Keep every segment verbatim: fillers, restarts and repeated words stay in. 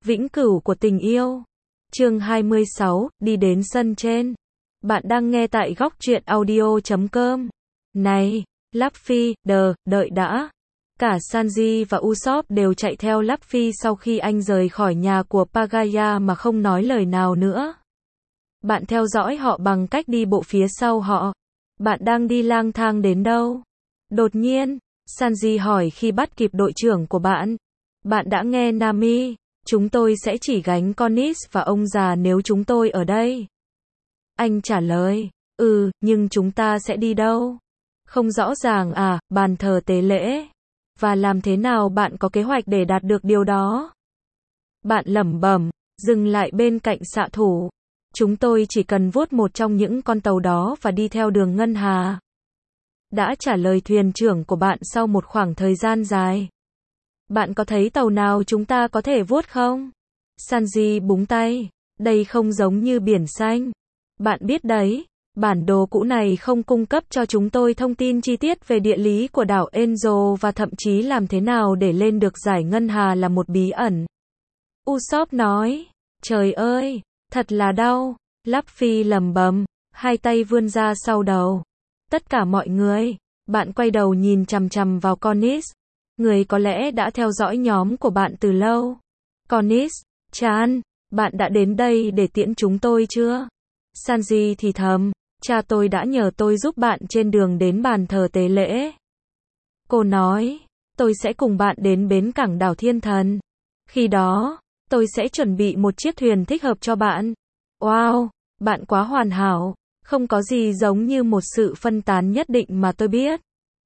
Vĩnh cửu của tình yêu. Chương hai mươi sáu, đi đến sân trên. Bạn đang nghe tại góc truyện audio chấm com. Này, Luffy, đờ, đợi đã. Cả Sanji và Usopp đều chạy theo Luffy sau khi anh rời khỏi nhà của Pagaya mà không nói lời nào nữa. Bạn theo dõi họ bằng cách đi bộ phía sau họ. Bạn đang đi lang thang đến đâu? Đột nhiên, Sanji hỏi khi bắt kịp đội trưởng của bạn. Bạn đã nghe Nami, chúng tôi sẽ chỉ gánh Connis và ông già nếu chúng tôi ở đây. Anh trả lời, ừ, nhưng chúng ta sẽ đi đâu? Không rõ ràng à, bàn thờ tế lễ. Và làm thế nào bạn có kế hoạch để đạt được điều đó? Bạn lẩm bẩm, dừng lại bên cạnh xạ thủ. Chúng tôi chỉ cần vuốt một trong những con tàu đó và đi theo đường ngân hà. Đã trả lời thuyền trưởng của bạn sau một khoảng thời gian dài. Bạn có thấy tàu nào chúng ta có thể vuốt không? Sanji búng tay. Đây không giống như biển xanh. Bạn biết đấy, bản đồ cũ này không cung cấp cho chúng tôi thông tin chi tiết về địa lý của đảo Enzo và thậm chí làm thế nào để lên được dải ngân hà là một bí ẩn. Usopp nói, trời ơi, thật là đau. Luffy lẩm bẩm, hai tay vươn ra sau đầu. Tất cả mọi người, bạn quay đầu nhìn chằm chằm vào Connis. Người có lẽ đã theo dõi nhóm của bạn từ lâu. Connis, Chan, bạn đã đến đây để tiễn chúng tôi chưa? Sanji thì thầm, cha tôi đã nhờ tôi giúp bạn trên đường đến bàn thờ tế lễ. Cô nói, tôi sẽ cùng bạn đến bến cảng đảo Thiên Thần. Khi đó, tôi sẽ chuẩn bị một chiếc thuyền thích hợp cho bạn. Wow, bạn quá hoàn hảo, không có gì giống như một sự phân tán nhất định mà tôi biết.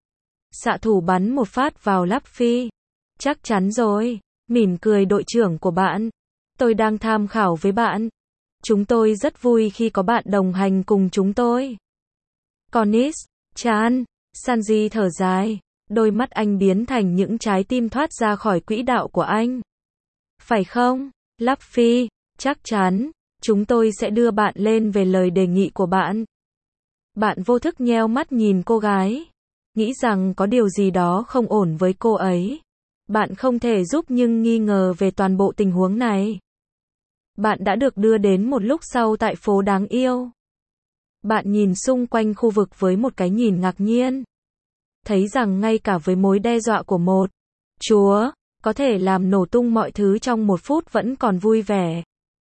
Xạ thủ bắn một phát vào Luffy. Chắc chắn rồi, mỉm cười đội trưởng của bạn. Tôi đang tham khảo với bạn. Chúng tôi rất vui khi có bạn đồng hành cùng chúng tôi. Connis, Chan, Sanji thở dài. Đôi mắt anh biến thành những trái tim thoát ra khỏi quỹ đạo của anh. Phải không, Luffy? Chắc chắn, chúng tôi sẽ đưa bạn lên về lời đề nghị của bạn. Bạn vô thức nheo mắt nhìn cô gái. Nghĩ rằng có điều gì đó không ổn với cô ấy. Bạn không thể giúp nhưng nghi ngờ về toàn bộ tình huống này. Bạn đã được đưa đến một lúc sau tại phố đáng yêu. Bạn nhìn xung quanh khu vực với một cái nhìn ngạc nhiên. Thấy rằng ngay cả với mối đe dọa của một chúa, có thể làm nổ tung mọi thứ trong một phút vẫn còn vui vẻ.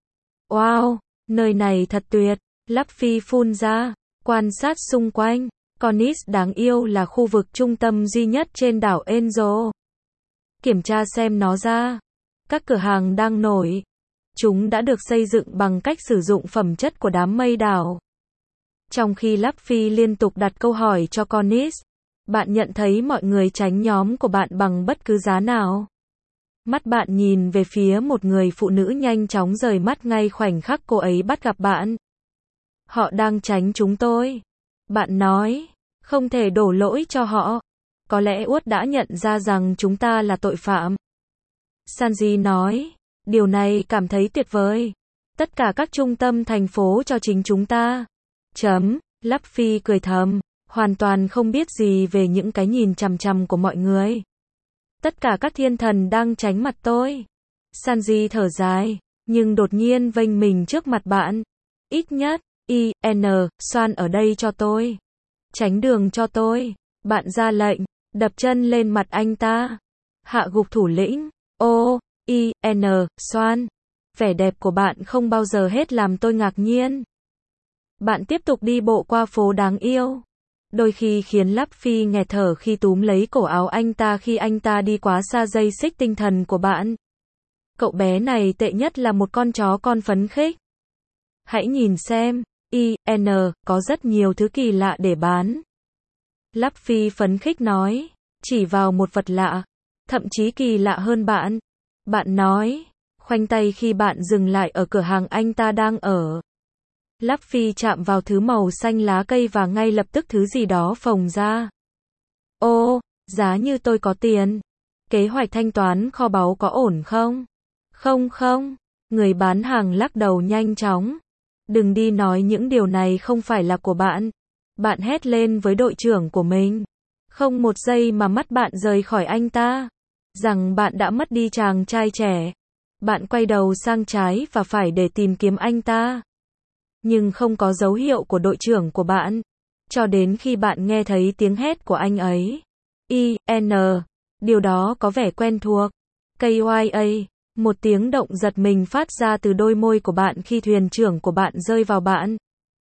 Wow, nơi này thật tuyệt, Luffy phun ra, quan sát xung quanh. Connis đáng yêu là khu vực trung tâm duy nhất trên đảo Enzo. Kiểm tra xem nó ra. Các cửa hàng đang nổi. Chúng đã được xây dựng bằng cách sử dụng phẩm chất của đám mây đảo. Trong khi Luffy liên tục đặt câu hỏi cho Connis, bạn nhận thấy mọi người tránh nhóm của bạn bằng bất cứ giá nào. Mắt bạn nhìn về phía một người phụ nữ nhanh chóng rời mắt ngay khoảnh khắc cô ấy bắt gặp bạn. Họ đang tránh chúng tôi. Bạn nói, không thể đổ lỗi cho họ. Có lẽ Uất đã nhận ra rằng chúng ta là tội phạm. Sanji nói, điều này cảm thấy tuyệt vời. Tất cả các trung tâm thành phố cho chính chúng ta. Chấm, Luffy cười thầm, hoàn toàn không biết gì về những cái nhìn chằm chằm của mọi người. Tất cả các thiên thần đang tránh mặt tôi. Sanji thở dài, nhưng đột nhiên vênh mình trước mặt bạn. Ít nhất, I N xoan ở đây cho tôi. Tránh đường cho tôi. Bạn ra lệnh, đập chân lên mặt anh ta. Hạ gục thủ lĩnh. O, I N xoan. Vẻ đẹp của bạn không bao giờ hết làm tôi ngạc nhiên. Bạn tiếp tục đi bộ qua phố đáng yêu. Đôi khi khiến Luffy nghẹt thở khi túm lấy cổ áo anh ta khi anh ta đi quá xa dây xích tinh thần của bạn. Cậu bé này tệ nhất là một con chó con phấn khích. Hãy nhìn xem, I N có rất nhiều thứ kỳ lạ để bán. Luffy phấn khích nói, chỉ vào một vật lạ, thậm chí kỳ lạ hơn bạn. Bạn nói, khoanh tay khi bạn dừng lại ở cửa hàng anh ta đang ở. Luffy chạm vào thứ màu xanh lá cây và ngay lập tức thứ gì đó phồng ra. Ô, giá như tôi có tiền. Kế hoạch thanh toán kho báu có ổn không? Không không, người bán hàng lắc đầu nhanh chóng. Đừng đi nói những điều này không phải là của bạn. Bạn hét lên với đội trưởng của mình. Không một giây mà mắt bạn rời khỏi anh ta. Rằng bạn đã mất đi chàng trai trẻ. Bạn quay đầu sang trái và phải để tìm kiếm anh ta. Nhưng không có dấu hiệu của đội trưởng của bạn. Cho đến khi bạn nghe thấy tiếng hét của anh ấy. I N. Điều đó có vẻ quen thuộc. K Y A. Một tiếng động giật mình phát ra từ đôi môi của bạn khi thuyền trưởng của bạn rơi vào bạn.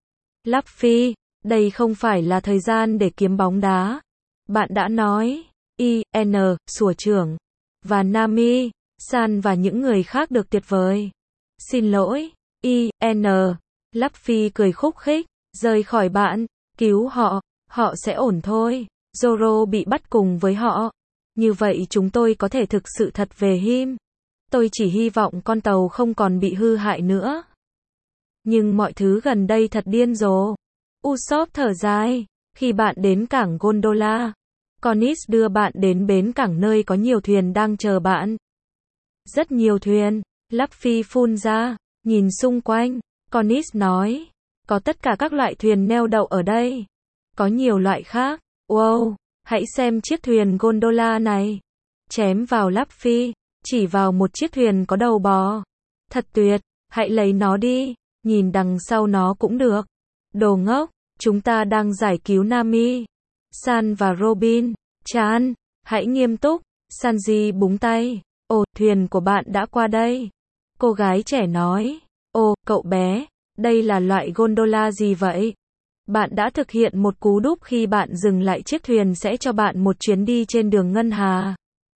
Luffy, đây không phải là thời gian để kiếm bóng đá. Bạn đã nói. I N. Sủa trưởng. Và Nami, San và những người khác được tuyệt vời. Xin lỗi. I N. Luffy cười khúc khích. Rời khỏi bạn. Cứu họ. Họ sẽ ổn thôi. Zoro bị bắt cùng với họ. Như vậy chúng tôi có thể thực sự thật về Him. Tôi chỉ hy vọng con tàu không còn bị hư hại nữa. Nhưng mọi thứ gần đây thật điên rồ. Usopp thở dài. Khi bạn đến cảng Gondola, Konis đưa bạn đến bến cảng nơi có nhiều thuyền đang chờ bạn. Rất nhiều thuyền. Luffy phun ra. Nhìn xung quanh. Konis nói. Có tất cả các loại thuyền neo đậu ở đây. Có nhiều loại khác. Wow, hãy xem chiếc thuyền gondola này. Chém vào Luffy. Chỉ vào một chiếc thuyền có đầu bò. Thật tuyệt. Hãy lấy nó đi. Nhìn đằng sau nó cũng được. Đồ ngốc. Chúng ta đang giải cứu Nami, San và Robin. Chan, hãy nghiêm túc. Sanji búng tay. Ồ, thuyền của bạn đã qua đây. Cô gái trẻ nói. Ồ, cậu bé, đây là loại gondola gì vậy? Bạn đã thực hiện một cú đúp khi bạn dừng lại chiếc thuyền sẽ cho bạn một chuyến đi trên đường ngân hà.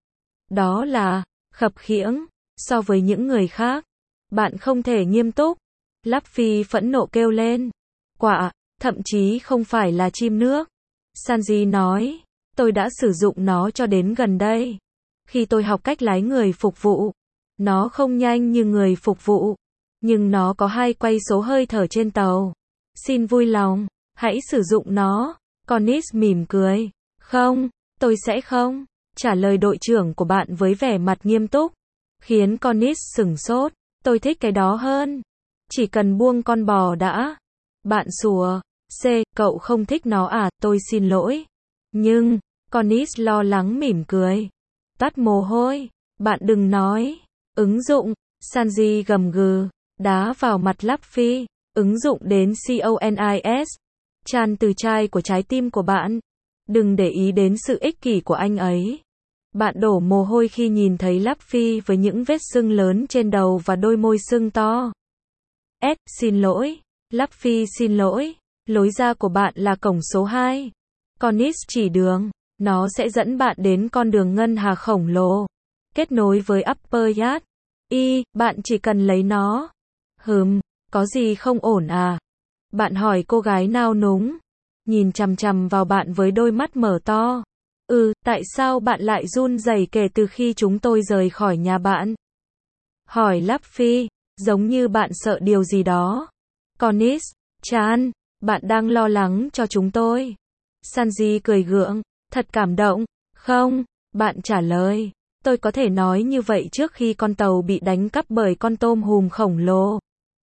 Đó là khập khiễng so với những người khác. Bạn không thể nghiêm túc. Luffy phẫn nộ kêu lên. Quả, thậm chí không phải là chim nước. Sanji nói. Tôi đã sử dụng nó cho đến gần đây. Khi tôi học cách lái người phục vụ. Nó không nhanh như người phục vụ. Nhưng nó có hai quay số hơi thở trên tàu. Xin vui lòng, hãy sử dụng nó. Konis mỉm cười. Không, tôi sẽ không. Trả lời đội trưởng của bạn với vẻ mặt nghiêm túc. Khiến Konis sửng sốt. Tôi thích cái đó hơn. Chỉ cần buông con bò đã. Bạn sủa. C, cậu không thích nó à, tôi xin lỗi. Nhưng, Konis lo lắng mỉm cười. Toát mồ hôi. Bạn đừng nói. Ứng dụng. Sanji gầm gừ. Đá vào mặt Luffy. Ứng dụng đến Conis. Chan từ chai của trái tim của bạn. Đừng để ý đến sự ích kỷ của anh ấy. Bạn đổ mồ hôi khi nhìn thấy Luffy với những vết sưng lớn trên đầu và đôi môi sưng to. S, xin lỗi. Luffy xin lỗi. Lối ra của bạn là cổng số hai. Konis chỉ đường. Nó sẽ dẫn bạn đến con đường ngân hà khổng lồ. Kết nối với Upper Yacht. Y, bạn chỉ cần lấy nó. Hừm, có gì không ổn à? Bạn hỏi cô gái nao núng. Nhìn chằm chằm vào bạn với đôi mắt mở to. Ừ, tại sao bạn lại run rẩy kể từ khi chúng tôi rời khỏi nhà bạn? Hỏi Luffy, giống như bạn sợ điều gì đó. Konis, Chan, bạn đang lo lắng cho chúng tôi. Sanji cười gượng, thật cảm động. Không, bạn trả lời. Tôi có thể nói như vậy trước khi con tàu bị đánh cắp bởi con tôm hùm khổng lồ.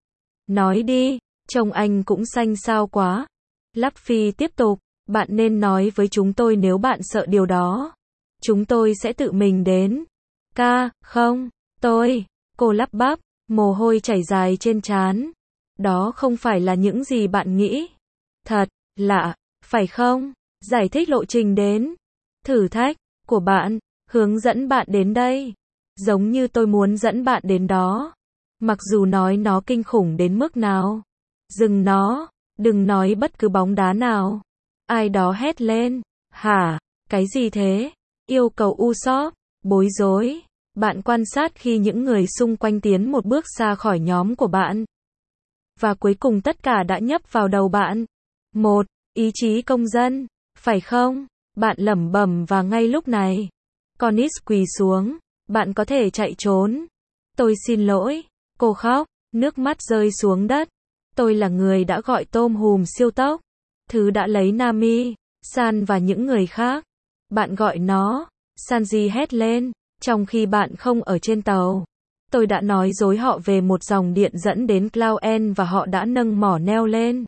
Nói đi, trông anh cũng xanh xao quá. Luffy tiếp tục, bạn nên nói với chúng tôi nếu bạn sợ điều đó. Chúng tôi sẽ tự mình đến. Ca, không, tôi, cô lắp bắp, mồ hôi chảy dài trên trán. Đó không phải là những gì bạn nghĩ. Thật, lạ, phải không? Giải thích lộ trình đến. Thử thách, của bạn, hướng dẫn bạn đến đây. Giống như tôi muốn dẫn bạn đến đó. Mặc dù nói nó kinh khủng đến mức nào. Dừng nó, đừng nói bất cứ bóng đá nào. Ai đó hét lên. Hả, cái gì thế? Yêu cầu Usopp, bối rối. Bạn quan sát khi những người xung quanh tiến một bước xa khỏi nhóm của bạn. Và cuối cùng tất cả đã nhấp vào đầu bạn. Một, ý chí công dân, phải không? Bạn lẩm bẩm và ngay lúc này. Konis quỳ xuống. Bạn có thể chạy trốn. Tôi xin lỗi. Cô khóc, nước mắt rơi xuống đất. Tôi là người đã gọi tôm hùm siêu tốc. Thứ đã lấy Nami, San và những người khác. Bạn gọi nó. Sanji hét lên. Trong khi bạn không ở trên tàu. Tôi đã nói dối họ về một dòng điện dẫn đến Cloud End và họ đã nâng mỏ neo lên.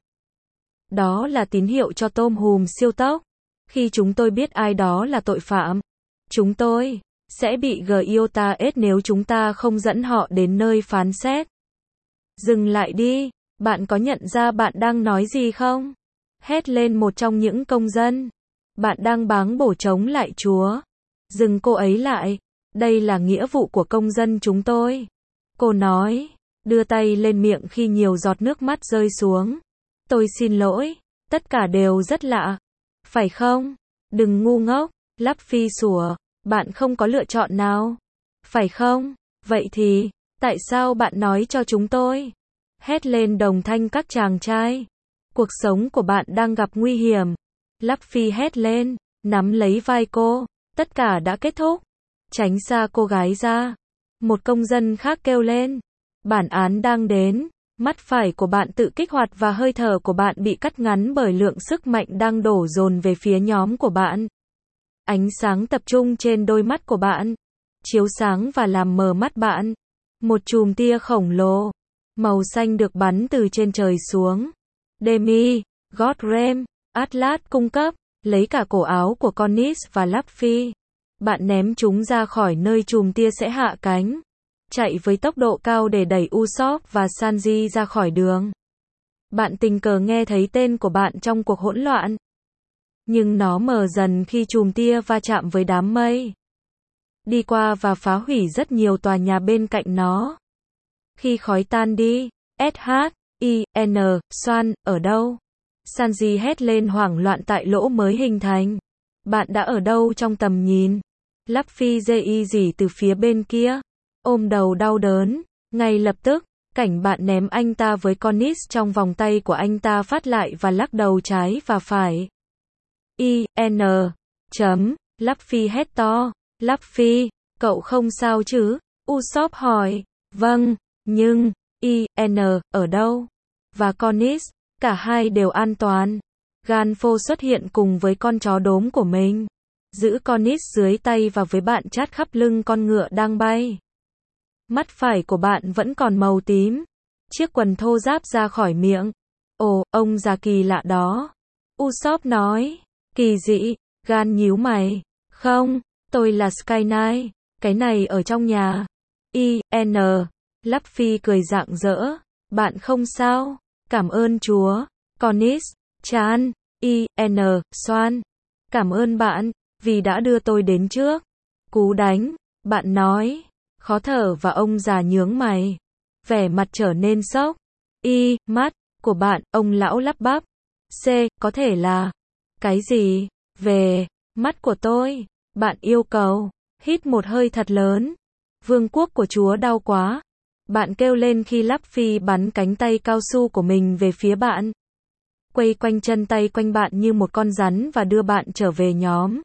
Đó là tín hiệu cho tôm hùm siêu tốc. Khi chúng tôi biết ai đó là tội phạm. Chúng tôi sẽ bị Gyota ết nếu chúng ta không dẫn họ đến nơi phán xét. Dừng lại đi, bạn có nhận ra bạn đang nói gì không? Hét lên một trong những công dân. Bạn đang báng bổ chống lại Chúa. Dừng cô ấy lại. Đây là nghĩa vụ của công dân chúng tôi. Cô nói, đưa tay lên miệng khi nhiều giọt nước mắt rơi xuống. Tôi xin lỗi, tất cả đều rất lạ. Phải không? Đừng ngu ngốc, Luffy sủa, bạn không có lựa chọn nào. Phải không? Vậy thì, tại sao bạn nói cho chúng tôi? Hét lên đồng thanh các chàng trai. Cuộc sống của bạn đang gặp nguy hiểm. Luffy hét lên, nắm lấy vai cô. Tất cả đã kết thúc. Tránh xa cô gái ra. Một công dân khác kêu lên. Bản án đang đến. Mắt phải của bạn tự kích hoạt và hơi thở của bạn bị cắt ngắn bởi lượng sức mạnh đang đổ dồn về phía nhóm của bạn. Ánh sáng tập trung trên đôi mắt của bạn, chiếu sáng và làm mờ mắt bạn. Một chùm tia khổng lồ, màu xanh được bắn từ trên trời xuống. Demi, Godrem, Atlas cung cấp, lấy cả cổ áo của Connis và Luffy. Bạn ném chúng ra khỏi nơi chùm tia sẽ hạ cánh. Chạy với tốc độ cao để đẩy Usopp và Sanji ra khỏi đường. Bạn tình cờ nghe thấy tên của bạn trong cuộc hỗn loạn. Nhưng nó mờ dần khi chùm tia va chạm với đám mây. Đi qua và phá hủy rất nhiều tòa nhà bên cạnh nó. Khi khói tan đi, S H I N, Swan, ở đâu? Sanji hét lên hoảng loạn tại lỗ mới hình thành. Bạn đã ở đâu trong tầm nhìn? Luffy dây dỉ từ phía bên kia. Ôm đầu đau đớn. Ngay lập tức, cảnh bạn ném anh ta với Connis trong vòng tay của anh ta phát lại và lắc đầu trái và phải. I N. Chấm. Luffy hét to. Luffy, cậu không sao chứ? Usopp hỏi. Vâng, nhưng, I N, ở đâu? Và Connis, cả hai đều an toàn. Ganfo xuất hiện cùng với con chó đốm của mình. Giữ Connis dưới tay và với bạn chát khắp lưng con ngựa đang bay. Mắt phải của bạn vẫn còn màu tím. Chiếc quần thô ráp ra khỏi miệng. Ồ, ông già kỳ lạ đó. Usopp nói. Kỳ dị, Gan nhíu mày. Không, tôi là Sky Knight. Cái này ở trong nhà. I N. Luffy cười rạng rỡ. Bạn không sao. Cảm ơn Chúa. Connis. Chan. I N. Swan. Cảm ơn bạn, vì đã đưa tôi đến trước. Cú đánh. Bạn nói. Khó thở và ông già nhướng mày. Vẻ mặt trở nên sốc. Y, mắt của bạn, ông lão lắp bắp. C, có thể là. Cái gì? Về, mắt của tôi. Bạn yêu cầu. Hít một hơi thật lớn. Vương quốc của Chúa đau quá. Bạn kêu lên khi Luffy bắn cánh tay cao su của mình về phía bạn. Quay quanh chân tay quanh bạn như một con rắn và đưa bạn trở về nhóm.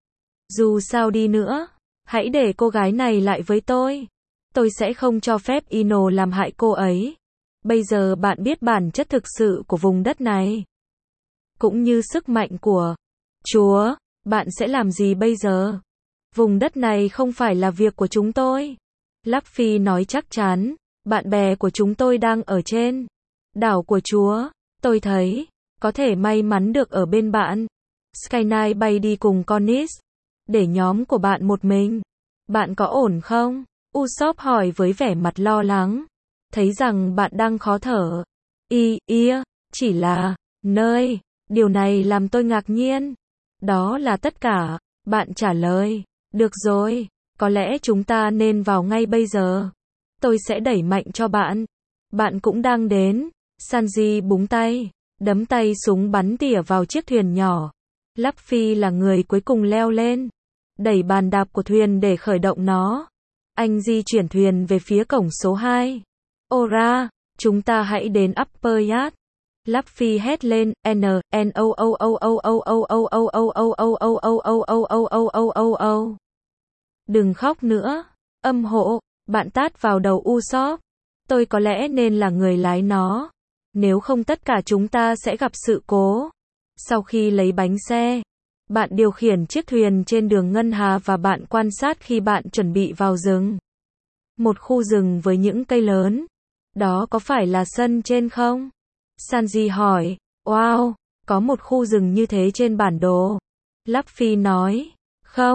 Dù sao đi nữa, hãy để cô gái này lại với tôi. Tôi sẽ không cho phép Ino làm hại cô ấy. Bây giờ bạn biết bản chất thực sự của vùng đất này. Cũng như sức mạnh của Chúa, bạn sẽ làm gì bây giờ? Vùng đất này không phải là việc của chúng tôi. Luffy nói chắc chắn, bạn bè của chúng tôi đang ở trên đảo của Chúa. Tôi thấy, có thể may mắn được ở bên bạn. Sky Knight bay đi cùng Connis. Để nhóm của bạn một mình. Bạn có ổn không? Usopp hỏi với vẻ mặt lo lắng. Thấy rằng bạn đang khó thở. Y, ia, chỉ là, nơi. Điều này làm tôi ngạc nhiên. Đó là tất cả. Bạn trả lời. Được rồi. Có lẽ chúng ta nên vào ngay bây giờ. Tôi sẽ đẩy mạnh cho bạn. Bạn cũng đang đến. Sanji búng tay. Đấm tay súng bắn tỉa vào chiếc thuyền nhỏ. Luffy là người cuối cùng leo lên. Đẩy bàn đạp của thuyền để khởi động nó. Anh di chuyển thuyền về phía cổng số hai. Ora, chúng ta hãy đến Upper Yacht. Luffy hét lên, N, N O O O O O O O O O O O O O O O O O O O. Đừng khóc nữa. Âm hộ, bạn tát vào đầu Usopp. Tôi có lẽ nên là người lái nó. Nếu không tất cả chúng ta sẽ gặp sự cố. Sau khi lấy bánh xe, bạn điều khiển chiếc thuyền trên đường Ngân Hà và bạn quan sát khi bạn chuẩn bị vào rừng. Một khu rừng với những cây lớn. Đó có phải là sân trên không? Sanji hỏi. Wow, có một khu rừng như thế trên bản đồ. Luffy nói. Không,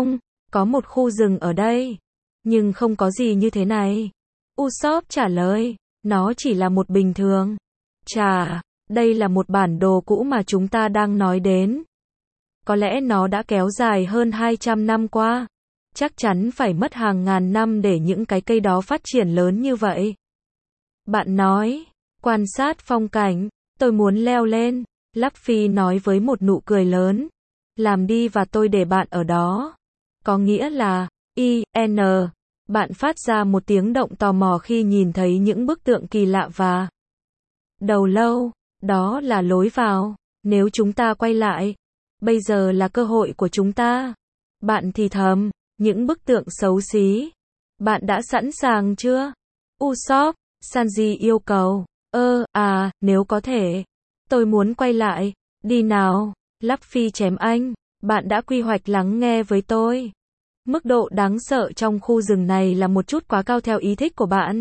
Có một khu rừng ở đây. Nhưng không có gì như thế này. Usopp trả lời. Nó chỉ là một bình thường. Chà, đây là một bản đồ cũ mà chúng ta đang nói đến. Có lẽ nó đã kéo dài hơn hai trăm năm qua. Chắc chắn phải mất hàng ngàn năm để những cái cây đó phát triển lớn như vậy. Bạn nói, quan sát phong cảnh, tôi muốn leo lên. Luffy nói với một nụ cười lớn. Làm đi và tôi để bạn ở đó. Có nghĩa là, I N. Bạn phát ra một tiếng động tò mò khi nhìn thấy những bức tượng kỳ lạ và đầu lâu. Đó là lối vào. Nếu chúng ta quay lại, bây giờ là cơ hội của chúng ta. Bạn thì thầm, những bức tượng xấu xí. Bạn đã sẵn sàng chưa? Usopp, Sanji yêu cầu. Ơ, à, nếu có thể. Tôi muốn quay lại. Đi nào. Luffy chém anh. Bạn đã quy hoạch lắng nghe với tôi. Mức độ đáng sợ trong khu rừng này là một chút quá cao theo ý thích của bạn.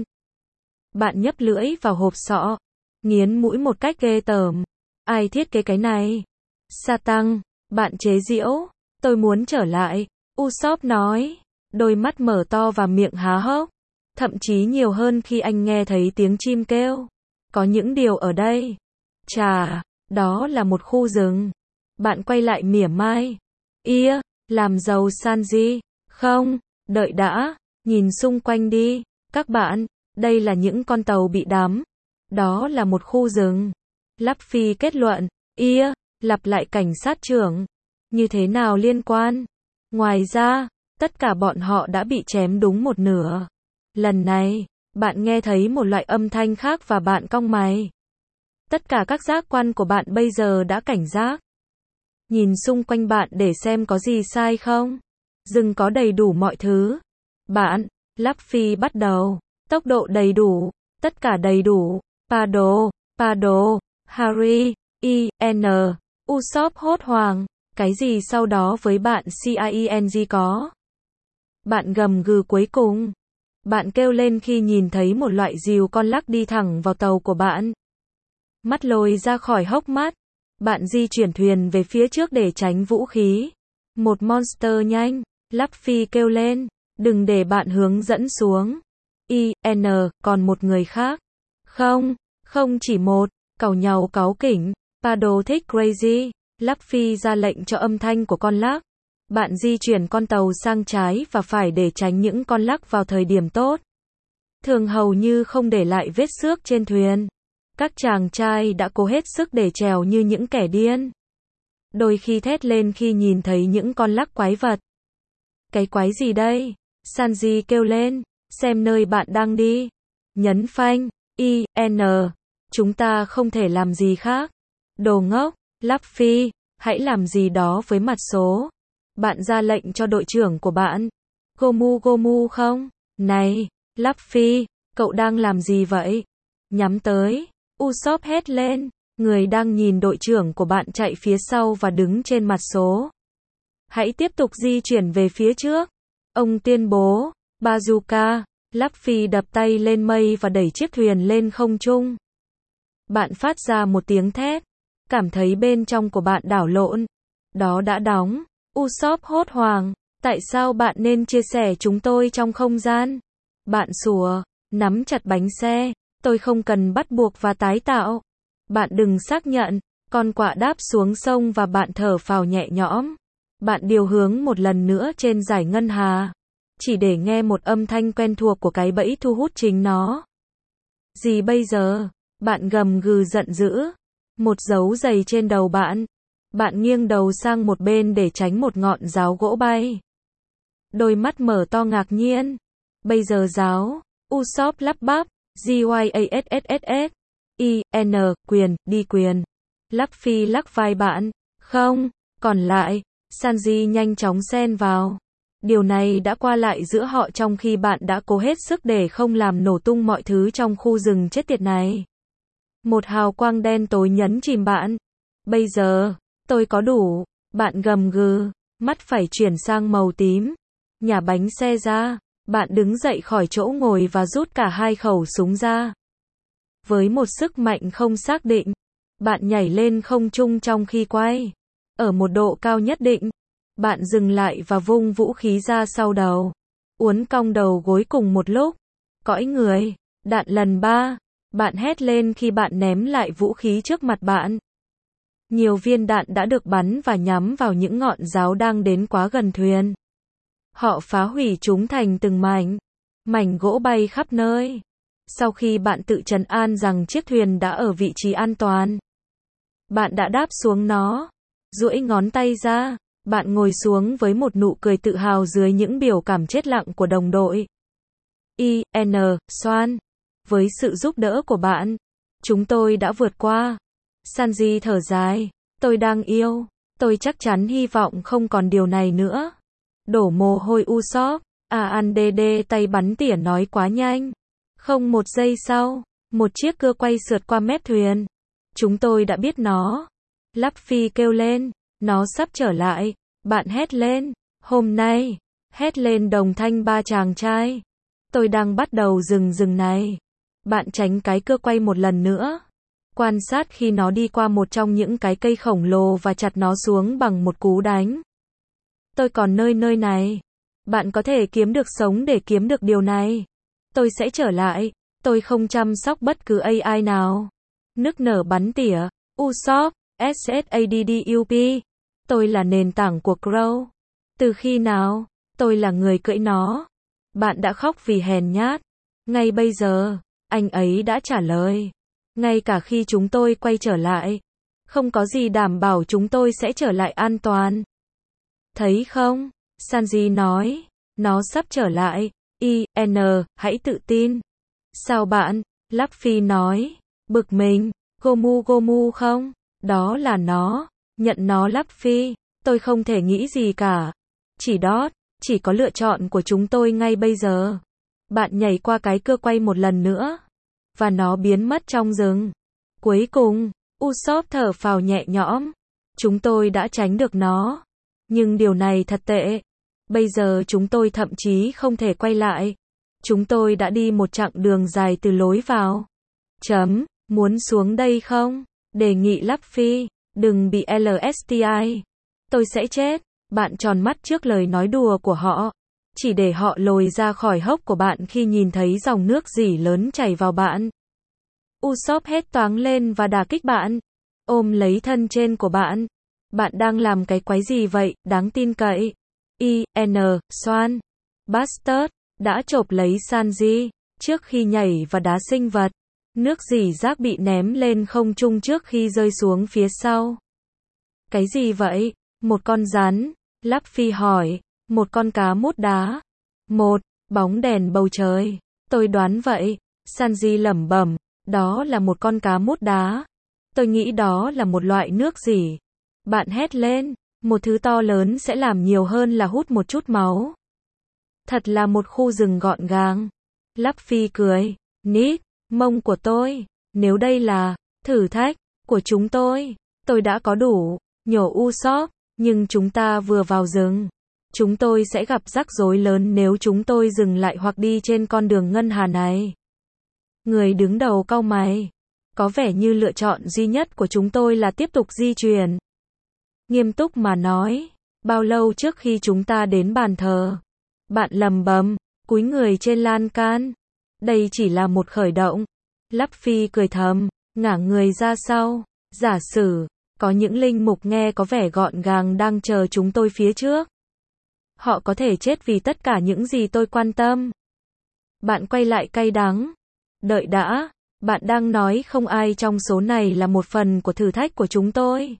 Bạn nhấp lưỡi vào hộp sọ. Nghiến mũi một cách ghê tởm. Ai thiết kế cái này? Sa tăng, bạn chế giễu. Tôi muốn trở lại. Usopp nói. Đôi mắt mở to và miệng há hốc. Thậm chí nhiều hơn khi anh nghe thấy tiếng chim kêu. Có những điều ở đây. Chà, đó là một khu rừng. Bạn quay lại mỉa mai. Ia, làm giàu Sanji. Không, đợi đã. Nhìn xung quanh đi. Các bạn, đây là những con tàu bị đắm. Đó là một khu rừng. Luffy kết luận. Ia, lặp lại cảnh sát trưởng. Như thế nào liên quan? Ngoài ra, tất cả bọn họ đã bị chém đúng một nửa. Lần này, bạn nghe thấy một loại âm thanh khác và bạn cong mày. Tất cả các giác quan của bạn bây giờ đã cảnh giác. Nhìn xung quanh bạn để xem có gì sai không. Rừng có đầy đủ mọi thứ. Bạn, Luffy bắt đầu. Tốc độ đầy đủ. Tất cả đầy đủ. Pado, Pado, Harry, I N. Usopp hốt hoảng. Cái gì sau đó với bạn King có? Bạn gầm gừ cuối cùng. Bạn kêu lên khi nhìn thấy một loại rìu con lắc đi thẳng vào tàu của bạn. Mắt lồi ra khỏi hốc mắt. Bạn di chuyển thuyền về phía trước để tránh vũ khí. Một monster nhanh. Luffy kêu lên. Đừng để bạn hướng dẫn xuống. I N. Còn một người khác. Không, không chỉ một. Càu nhàu cáu kỉnh. Pado thích crazy. Luffy ra lệnh cho âm thanh của con lắc. Bạn di chuyển con tàu sang trái và phải để tránh những con lắc vào thời điểm tốt. Thường hầu như không để lại vết xước trên thuyền. Các chàng trai đã cố hết sức để trèo như những kẻ điên. Đôi khi thét lên khi nhìn thấy những con lắc quái vật. Cái quái gì đây? Sanji kêu lên. Xem nơi bạn đang đi. Nhấn phanh. I N. Chúng ta không thể làm gì khác. Đồ ngốc. Luffy, hãy làm gì đó với mặt số. Bạn ra lệnh cho đội trưởng của bạn. Gomu Gomu không? Này, Luffy, cậu đang làm gì vậy? Nhắm tới. Usopp hét lên. Người đang nhìn đội trưởng của bạn chạy phía sau và đứng trên mặt số. Hãy tiếp tục di chuyển về phía trước. Ông tuyên bố. Bazooka. Luffy đập tay lên mây và đẩy chiếc thuyền lên không trung. Bạn phát ra một tiếng thét. Cảm thấy bên trong của bạn đảo lộn. Đó đã đóng. Usopp hốt hoảng. Tại sao bạn nên chia sẻ chúng tôi trong không gian? Bạn sủa. Nắm chặt bánh xe. Tôi không cần bắt buộc và tái tạo. Bạn đừng xác nhận. Con quạ đáp xuống sông và bạn thở phào nhẹ nhõm. Bạn điều hướng một lần nữa trên dải ngân hà. Chỉ để nghe một âm thanh quen thuộc của cái bẫy thu hút chính nó. Gì bây giờ? Bạn gầm gừ giận dữ. Một dấu giày trên đầu bạn. Bạn nghiêng đầu sang một bên để tránh một ngọn giáo gỗ bay. Đôi mắt mở to ngạc nhiên. Bây giờ giáo. Usopp lắp bắp. Gyasss. I N. Quyền. Đi quyền. Luffy lắc vai bạn. Không. Còn lại. Sanji nhanh chóng xen vào. Điều này đã qua lại giữa họ trong khi bạn đã cố hết sức để không làm nổ tung mọi thứ trong khu rừng chết tiệt này. Một hào quang đen tối nhấn chìm bạn. Bây giờ, tôi có đủ. Bạn gầm gừ, mắt phải chuyển sang màu tím. Nhả bánh xe ra. Bạn đứng dậy khỏi chỗ ngồi và rút cả hai khẩu súng ra. Với một sức mạnh không xác định, bạn nhảy lên không trung trong khi quay. Ở một độ cao nhất định. Bạn dừng lại và vung vũ khí ra sau đầu. Uốn cong đầu gối cùng một lúc. Cõi người. Đạn lần ba. Bạn hét lên khi bạn ném lại vũ khí trước mặt bạn. Nhiều viên đạn đã được bắn và nhắm vào những ngọn giáo đang đến quá gần thuyền. Họ phá hủy chúng thành từng mảnh. Mảnh gỗ bay khắp nơi. Sau khi bạn tự trấn an rằng chiếc thuyền đã ở vị trí an toàn, bạn đã đáp xuống nó. Duỗi ngón tay ra. Bạn ngồi xuống với một nụ cười tự hào dưới những biểu cảm chết lặng của đồng đội. I N Swan. Với sự giúp đỡ của bạn, chúng tôi đã vượt qua. Sanji thở dài. Tôi đang yêu. Tôi chắc chắn hy vọng không còn điều này nữa. Đổ mồ hôi Usopp. À ăn đê đê tay bắn tỉa nói quá nhanh. Không một giây sau, một chiếc cưa quay sượt qua mép thuyền. Chúng tôi đã biết nó. Luffy kêu lên. Nó sắp trở lại. Bạn hét lên. Hôm nay. Hét lên đồng thanh ba chàng trai. Tôi đang bắt đầu rừng rừng này. Bạn tránh cái cưa quay một lần nữa. Quan sát khi nó đi qua một trong những cái cây khổng lồ và chặt nó xuống bằng một cú đánh. Tôi còn nơi nơi này. Bạn có thể kiếm được sống để kiếm được điều này. Tôi sẽ trở lại. Tôi không chăm sóc bất cứ a i nào. Nức nở bắn tỉa. Usopp. Saddup. Tôi là nền tảng của Crow. Từ khi nào? Tôi là người cưỡi nó. Bạn đã khóc vì hèn nhát. Ngay bây giờ. Anh ấy đã trả lời. Ngay cả khi chúng tôi quay trở lại. Không có gì đảm bảo chúng tôi sẽ trở lại an toàn. Thấy không? Sanji nói. Nó sắp trở lại. I N Hãy tự tin. Sao bạn? Luffy nói. Bực mình. Gomu Gomu không? Đó là nó. Nhận nó Luffy. Tôi không thể nghĩ gì cả. Chỉ đót. Chỉ có lựa chọn của chúng tôi ngay bây giờ. Bạn nhảy qua cái cưa quay một lần nữa. Và nó biến mất trong rừng. Cuối cùng, Usopp thở phào nhẹ nhõm. Chúng tôi đã tránh được nó. Nhưng điều này thật tệ. Bây giờ chúng tôi thậm chí không thể quay lại. Chúng tôi đã đi một chặng đường dài từ lối vào. Chấm, muốn xuống đây không? Đề nghị Luffy, đừng bị lờ ét tê i. Tôi sẽ chết. Bạn tròn mắt trước lời nói đùa của họ. Chỉ để họ lồi ra khỏi hốc của bạn khi nhìn thấy dòng nước dỉ lớn chảy vào bạn. Usopp hét toáng lên và đả kích bạn. Ôm lấy thân trên của bạn. Bạn đang làm cái quái gì vậy, đáng tin cậy? I N Swan. Bastard. Đã chộp lấy Sanji. Trước khi nhảy và đá sinh vật. Nước dỉ rác bị ném lên không trung trước khi rơi xuống phía sau. Cái gì vậy? Một con rắn. Luffy hỏi. Một con cá mút đá. Một. Bóng đèn bầu trời. Tôi đoán vậy. Sanji lẩm bẩm. Đó là một con cá mút đá. Tôi nghĩ đó là một loại nước dỉ. Bạn hét lên. Một thứ to lớn sẽ làm nhiều hơn là hút một chút máu. Thật là một khu rừng gọn gàng. Luffy cười. Nick, mông của tôi. Nếu đây là thử thách của chúng tôi, tôi đã có đủ. Nhổ Usopp. Nhưng chúng ta vừa vào rừng. Chúng tôi sẽ gặp rắc rối lớn nếu chúng tôi dừng lại hoặc đi trên con đường ngân hà này. Người đứng đầu cau mày. Có vẻ như lựa chọn duy nhất của chúng tôi là tiếp tục di chuyển. Nghiêm túc mà nói. Bao lâu trước khi chúng ta đến bàn thờ? Bạn lầm bầm, cúi người trên lan can. Đây chỉ là một khởi động. Luffy cười thầm, ngả người ra sau. Giả sử, có những linh mục nghe có vẻ gọn gàng đang chờ chúng tôi phía trước. Họ có thể chết vì tất cả những gì tôi quan tâm. Bạn quay lại cay đắng. Đợi đã, bạn đang nói không ai trong số này là một phần của thử thách của chúng tôi.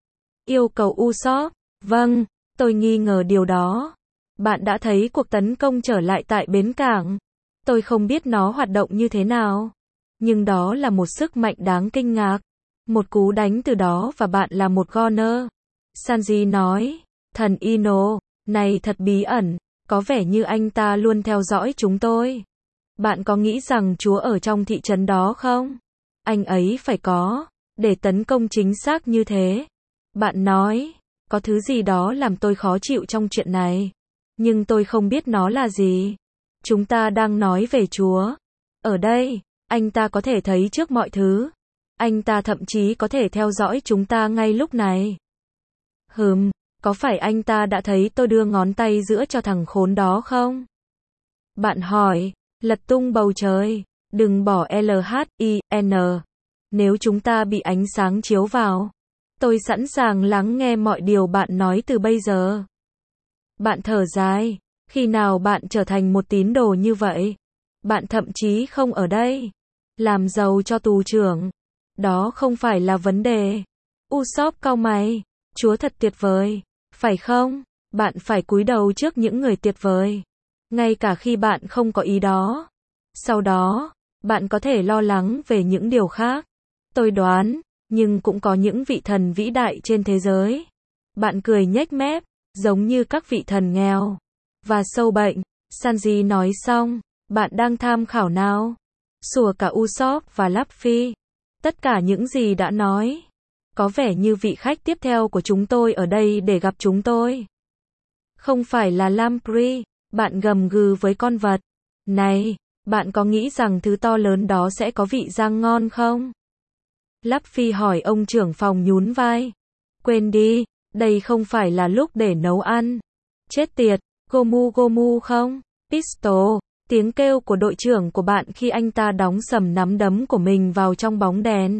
Yêu cầu Usopp. Vâng, tôi nghi ngờ điều đó. Bạn đã thấy cuộc tấn công trở lại tại bến cảng. Tôi không biết nó hoạt động như thế nào. Nhưng đó là một sức mạnh đáng kinh ngạc. Một cú đánh từ đó và bạn là một goner. Sanji nói. Thần Ino, này thật bí ẩn. Có vẻ như anh ta luôn theo dõi chúng tôi. Bạn có nghĩ rằng Chúa ở trong thị trấn đó không? Anh ấy phải có. Để tấn công chính xác như thế. Bạn nói. Có thứ gì đó làm tôi khó chịu trong chuyện này. Nhưng tôi không biết nó là gì. Chúng ta đang nói về Chúa. Ở đây, anh ta có thể thấy trước mọi thứ. Anh ta thậm chí có thể theo dõi chúng ta ngay lúc này. Hừm, Có phải anh ta đã thấy tôi đưa ngón tay giữa cho thằng khốn đó không? Bạn hỏi, lật tung bầu trời, đừng bỏ L H I N. Nếu chúng ta bị ánh sáng chiếu vào, tôi sẵn sàng lắng nghe mọi điều bạn nói từ bây giờ. Bạn thở dài, khi nào bạn trở thành một tín đồ như vậy? Bạn thậm chí không ở đây. Làm giàu cho tù trưởng. Đó không phải là vấn đề. Usopp cau mày, Chúa thật tuyệt vời, phải không? Bạn phải cúi đầu trước những người tuyệt vời, ngay cả khi bạn không có ý đó. Sau đó, bạn có thể lo lắng về những điều khác. Tôi đoán, nhưng cũng có những vị thần vĩ đại trên thế giới. Bạn cười nhếch mép, giống như các vị thần nghèo và sâu bệnh. Sanji nói xong, bạn đang tham khảo nào? Sủa cả Usopp và Luffy. Tất cả những gì đã nói. Có vẻ như vị khách tiếp theo của chúng tôi ở đây để gặp chúng tôi. Không phải là Lamprey, bạn gầm gừ với con vật. Này, bạn có nghĩ rằng thứ to lớn đó sẽ có vị rang ngon không? Luffy hỏi ông trưởng phòng nhún vai. Quên đi, đây không phải là lúc để nấu ăn. Chết tiệt, Gomu Gomu không? Pistol, tiếng kêu của đội trưởng của bạn khi anh ta đóng sầm nắm đấm của mình vào trong bóng đèn.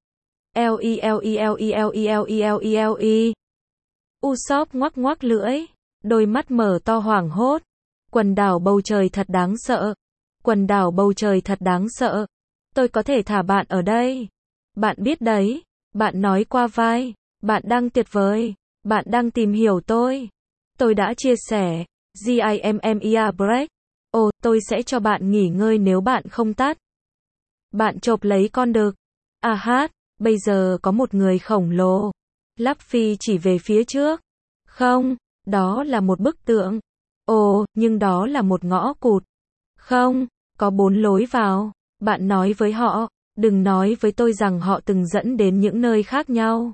L E L E L E L E L E L E L E. Usopp ngoắc ngoắc lưỡi, đôi mắt mở to hoảng hốt. Quần đảo bầu trời thật đáng sợ. Quần đảo bầu trời thật đáng sợ. Tôi có thể thả bạn ở đây. Bạn biết đấy, bạn nói qua vai, bạn đang tuyệt vời, bạn đang tìm hiểu tôi. Tôi đã chia sẻ, G I M M E A break. Ồ, tôi sẽ cho bạn nghỉ ngơi nếu bạn không tắt. Bạn chộp lấy con đực. À hát, bây giờ có một người khổng lồ. Luffy chỉ về phía trước. Không, đó là một bức tượng. Ồ, nhưng đó là một ngõ cụt. Không, có bốn lối vào. Bạn nói với họ, đừng nói với tôi rằng họ từng dẫn đến những nơi khác nhau.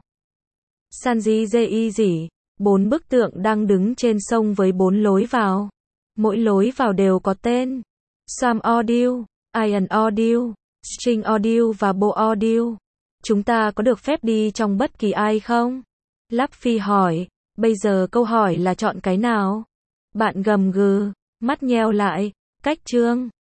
Sanji Ji gì? Bốn bức tượng đang đứng trên sông với bốn lối vào. Mỗi lối vào đều có tên. Swam Audio, Iron Audio, String Audio và Bow Audio. Chúng ta có được phép đi trong bất kỳ ai không? Luffy hỏi. Bây giờ câu hỏi là chọn cái nào? Bạn gầm gừ, mắt nheo lại. Cách chương.